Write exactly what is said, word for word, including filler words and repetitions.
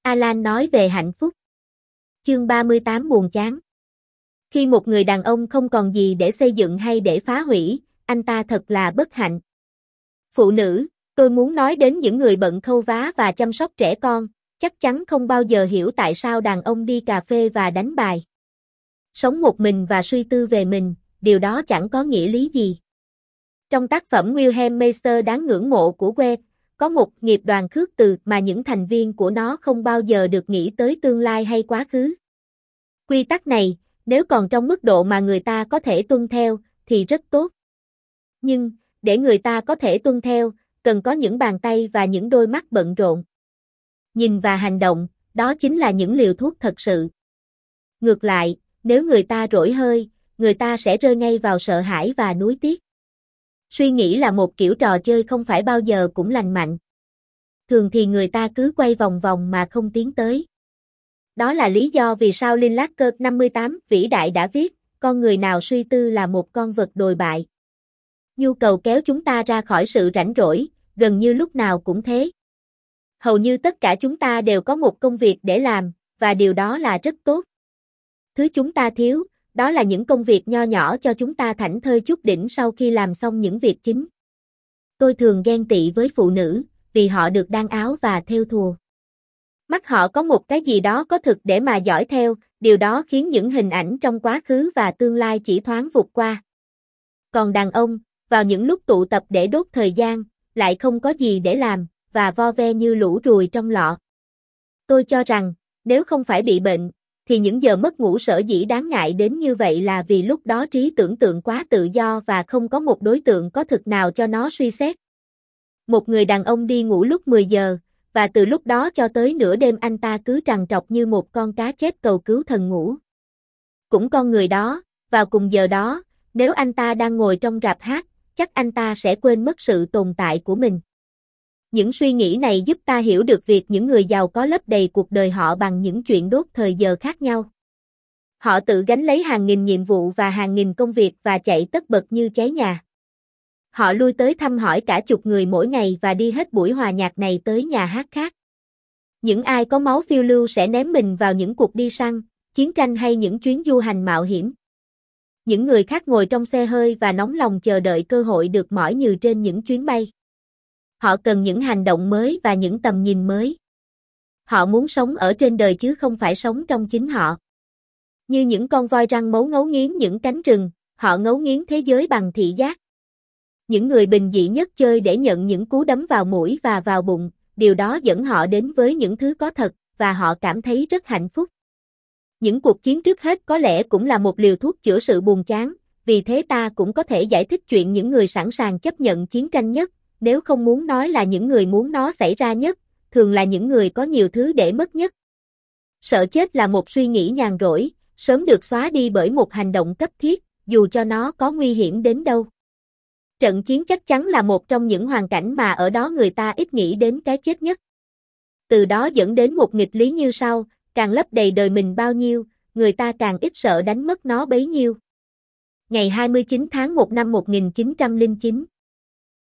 Alan nói về hạnh phúc. Chương ba mươi tám buồn chán. Khi một người đàn ông không còn gì để xây dựng hay để phá hủy, anh ta thật là bất hạnh. Phụ nữ, tôi muốn nói đến những người bận khâu vá và chăm sóc trẻ con, chắc chắn không bao giờ hiểu tại sao đàn ông đi cà phê và đánh bài. Sống một mình và suy tư về mình, điều đó chẳng có nghĩa lý gì. Trong tác phẩm Wilhelm Meister đáng ngưỡng mộ của Goethe, có một nghiệp đoàn khước từ mà những thành viên của nó không bao giờ được nghĩ tới tương lai hay quá khứ. Quy tắc này, nếu còn trong mức độ mà người ta có thể tuân theo, thì rất tốt. Nhưng, để người ta có thể tuân theo, cần có những bàn tay và những đôi mắt bận rộn. Nhìn và hành động, đó chính là những liều thuốc thật sự. Ngược lại, nếu người ta rỗi hơi, người ta sẽ rơi ngay vào sợ hãi và nuối tiếc. Suy nghĩ là một kiểu trò chơi không phải bao giờ cũng lành mạnh. Thường thì người ta cứ quay vòng vòng mà không tiến tới. Đó là lý do vì sao Linklater năm mươi tám vĩ đại đã viết, con người nào suy tư là một con vật đồi bại. Nhu cầu kéo chúng ta ra khỏi sự rảnh rỗi, gần như lúc nào cũng thế. Hầu như tất cả chúng ta đều có một công việc để làm, và điều đó là rất tốt. Thứ chúng ta thiếu, đó là những công việc nho nhỏ cho chúng ta thảnh thơi chút đỉnh sau khi làm xong những việc chính. Tôi thường ghen tị với phụ nữ, vì họ được đan áo và thêu thùa. Mắt họ có một cái gì đó có thực để mà dõi theo, điều đó khiến những hình ảnh trong quá khứ và tương lai chỉ thoáng vụt qua. Còn đàn ông, vào những lúc tụ tập để đốt thời gian, lại không có gì để làm, và vo ve như lũ ruồi trong lọ. Tôi cho rằng, nếu không phải bị bệnh, thì những giờ mất ngủ sở dĩ đáng ngại đến như vậy là vì lúc đó trí tưởng tượng quá tự do và không có một đối tượng có thực nào cho nó suy xét. Một người đàn ông đi ngủ lúc mười giờ, và từ lúc đó cho tới nửa đêm anh ta cứ trằn trọc như một con cá chép cầu cứu thần ngủ. Cũng con người đó, vào cùng giờ đó, nếu anh ta đang ngồi trong rạp hát, chắc anh ta sẽ quên mất sự tồn tại của mình. Những suy nghĩ này giúp ta hiểu được việc những người giàu có lấp đầy cuộc đời họ bằng những chuyện đốt thời giờ khác nhau. Họ tự gánh lấy hàng nghìn nhiệm vụ và hàng nghìn công việc và chạy tất bật như cháy nhà. Họ lui tới thăm hỏi cả chục người mỗi ngày và đi hết buổi hòa nhạc này tới nhà hát khác. Những ai có máu phiêu lưu sẽ ném mình vào những cuộc đi săn, chiến tranh hay những chuyến du hành mạo hiểm. Những người khác ngồi trong xe hơi và nóng lòng chờ đợi cơ hội được mỏi nhừ trên những chuyến bay. Họ cần những hành động mới và những tầm nhìn mới. Họ muốn sống ở trên đời chứ không phải sống trong chính họ. Như những con voi răng mấu ngấu nghiến những cánh rừng, họ ngấu nghiến thế giới bằng thị giác. Những người bình dị nhất chơi để nhận những cú đấm vào mũi và vào bụng, điều đó dẫn họ đến với những thứ có thật, và họ cảm thấy rất hạnh phúc. Những cuộc chiến trước hết có lẽ cũng là một liều thuốc chữa sự buồn chán, vì thế ta cũng có thể giải thích chuyện những người sẵn sàng chấp nhận chiến tranh nhất, nếu không muốn nói là những người muốn nó xảy ra nhất, thường là những người có nhiều thứ để mất nhất. Sợ chết là một suy nghĩ nhàn rỗi, sớm được xóa đi bởi một hành động cấp thiết, dù cho nó có nguy hiểm đến đâu. Trận chiến chắc chắn là một trong những hoàn cảnh mà ở đó người ta ít nghĩ đến cái chết nhất. Từ đó dẫn đến một nghịch lý như sau, càng lấp đầy đời mình bao nhiêu, người ta càng ít sợ đánh mất nó bấy nhiêu. Ngày hai mươi chín tháng một năm một nghìn chín trăm lẻ chín